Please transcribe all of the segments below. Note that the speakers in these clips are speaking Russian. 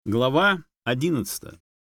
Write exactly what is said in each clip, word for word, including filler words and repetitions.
Глава одиннадцатая.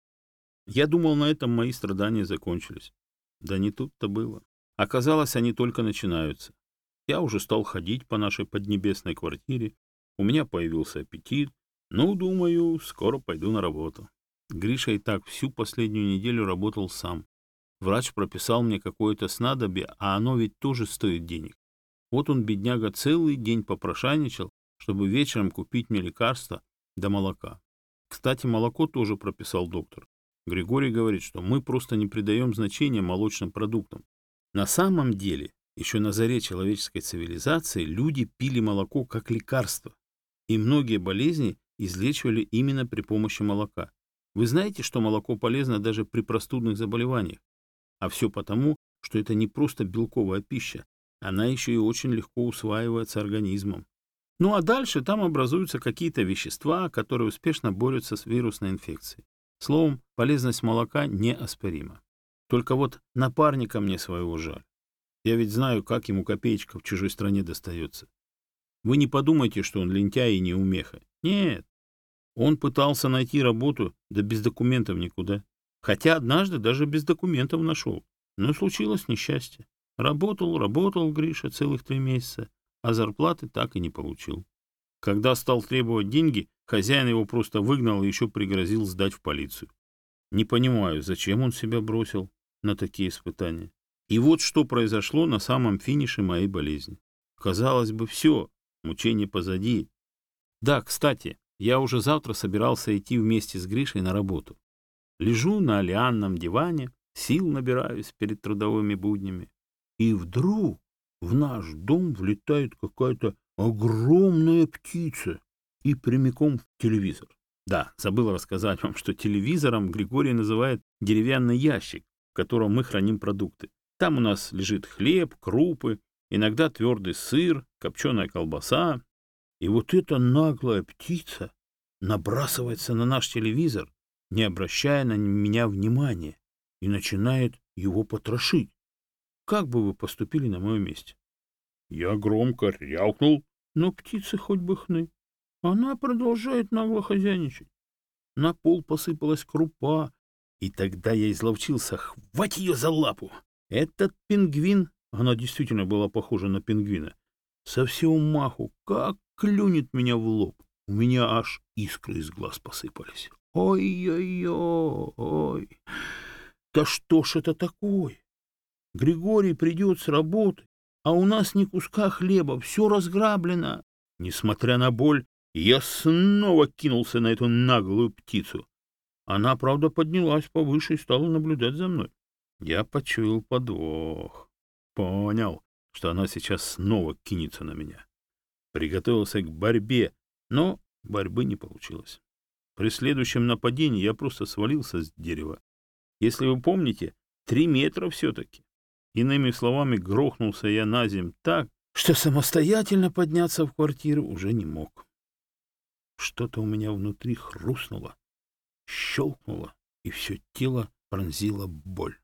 Я думал, на этом мои страдания закончились. Да не тут-то было. Оказалось, они только начинаются. Я уже стал ходить по нашей поднебесной квартире, у меня появился аппетит, ну, думаю, скоро пойду на работу. Гриша и так всю последнюю неделю работал сам. Врач прописал мне какое-то снадобье, а оно ведь тоже стоит денег. Вот он, бедняга, целый день попрошайничал, чтобы вечером купить мне лекарства да молока. Кстати, молоко тоже прописал доктор. Григорий говорит, что мы просто не придаем значения молочным продуктам. На самом деле, еще на заре человеческой цивилизации люди пили молоко как лекарство, и многие болезни излечивали именно при помощи молока. Вы знаете, что молоко полезно даже при простудных заболеваниях? А все потому, что это не просто белковая пища, она еще и очень легко усваивается организмом. Ну а дальше там образуются какие-то вещества, которые успешно борются с вирусной инфекцией. Словом, полезность молока неоспорима. Только вот напарника мне своего жаль. Я ведь знаю, как ему копеечка в чужой стране достается. Вы не подумайте, что он лентяй и неумеха. Нет, он пытался найти работу, да без документов никуда. Хотя однажды даже без документов нашел. Но случилось несчастье. Работал, работал Гриша целых три месяца, а зарплаты так и не получил. Когда стал требовать деньги, хозяин его просто выгнал и еще пригрозил сдать в полицию. Не понимаю, зачем он себя бросил на такие испытания. И вот что произошло на самом финише моей болезни. Казалось бы, все, мучение позади. Да, кстати, я уже завтра собирался идти вместе с Гришей на работу. Лежу на олеанном диване, сил набираюсь перед трудовыми буднями. И вдруг в наш дом влетает какая-то огромная птица и прямиком в телевизор. Да, забыл рассказать вам, что телевизором Григорий называет деревянный ящик, в котором мы храним продукты. Там у нас лежит хлеб, крупы, иногда твердый сыр, копченая колбаса. И вот эта наглая птица набрасывается на наш телевизор, не обращая на меня внимания, и начинает его потрошить. Как бы вы поступили на моем месте? Я громко рявкнул, но птица хоть бы хны. Она продолжает нагло хозяйничать. На пол посыпалась крупа, и тогда я изловчился хвать ее за лапу. Этот пингвин, она действительно была похожа на пингвина, со всего маху как клюнет меня в лоб. У меня аж искры из глаз посыпались. Ой-ой-ой! Да что ж это такое? Григорий придет с работы, а у нас ни куска хлеба, все разграблено. Несмотря на боль, я снова кинулся на эту наглую птицу. Она, правда, поднялась повыше и стала наблюдать за мной. Я почуял подвох. Понял, что она сейчас снова кинется на меня. Приготовился к борьбе, но борьбы не получилось. При следующем нападении я просто свалился с дерева. Если вы помните, три метра все-таки. Иными словами, грохнулся я на землю так, что самостоятельно подняться в квартиру уже не мог. Что-то у меня внутри хрустнуло, щелкнуло, и все тело пронзила боль.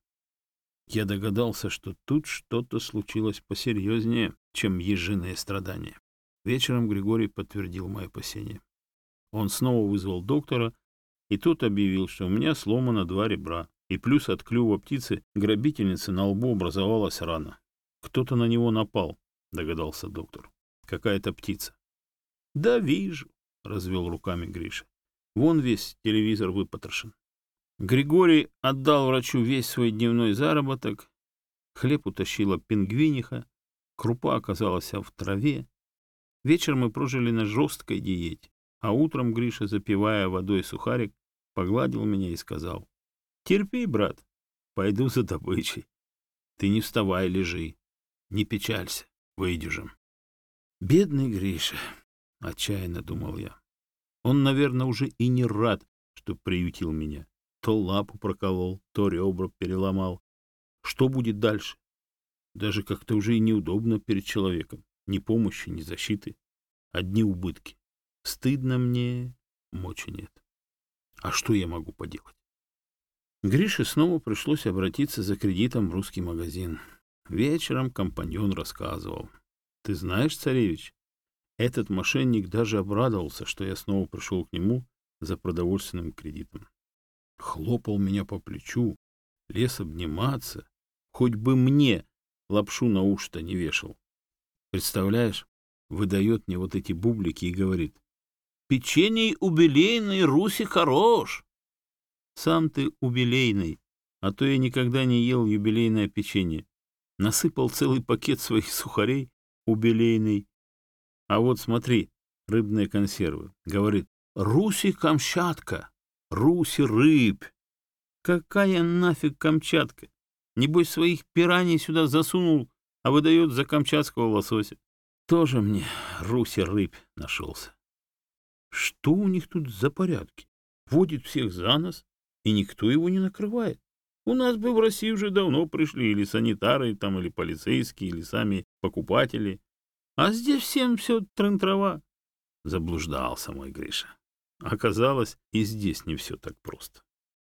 Я догадался, что тут что-то случилось посерьезнее, чем ежиные страдания. Вечером Григорий подтвердил мои опасения. Он снова вызвал доктора, и тот объявил, что у меня сломано два ребра, и плюс от клюва птицы грабительницы на лбу образовалась рана. Кто-то на него напал, догадался доктор. Какая-то птица. Да вижу, развел руками Гриша. Вон весь телевизор выпотрошен. Григорий отдал врачу весь свой дневной заработок. Хлеб утащила пингвиниха, крупа оказалась в траве. Вечером мы прожили на жесткой диете, а утром Гриша, запивая водой сухарик, погладил меня и сказал: терпи, брат, пойду за добычей. Ты не вставай, лежи, не печалься, выйдем. Бедный Гриша, отчаянно думал я. Он, наверное, уже и не рад, что приютил меня. То лапу проколол, то ребра переломал. Что будет дальше? Даже как-то уже и неудобно перед человеком. Ни помощи, ни защиты. Одни убытки. Стыдно мне, мочи нет. А что я могу поделать? Грише снова пришлось обратиться за кредитом в русский магазин. Вечером компаньон рассказывал. Ты знаешь, царевич, этот мошенник даже обрадовался, что я снова пришел к нему, за продовольственным кредитом. Хлопал меня по плечу, лез обниматься, хоть бы мне лапшу на уши-то не вешал. Представляешь, выдает мне вот эти бублики и говорит: «Печений убелейный Руси хорош». Сам ты убелейный, а то я никогда не ел юбилейное печенье. Насыпал целый пакет своих сухарей убелейный. А вот смотри, рыбные консервы. Говорит: «Руси Камчатка, Руси рыбь». Какая нафиг Камчатка? Небось, своих пираний сюда засунул, а выдает за камчатского лосося. Тоже мне Руси рыбь нашелся. Что у них тут за порядки? Водит всех за нос, и никто его не накрывает. У нас бы в России уже давно пришли или санитары, там, или полицейские, или сами покупатели. А здесь всем все трын-трава. Заблуждался мой Гриша. Оказалось, и здесь не все так просто.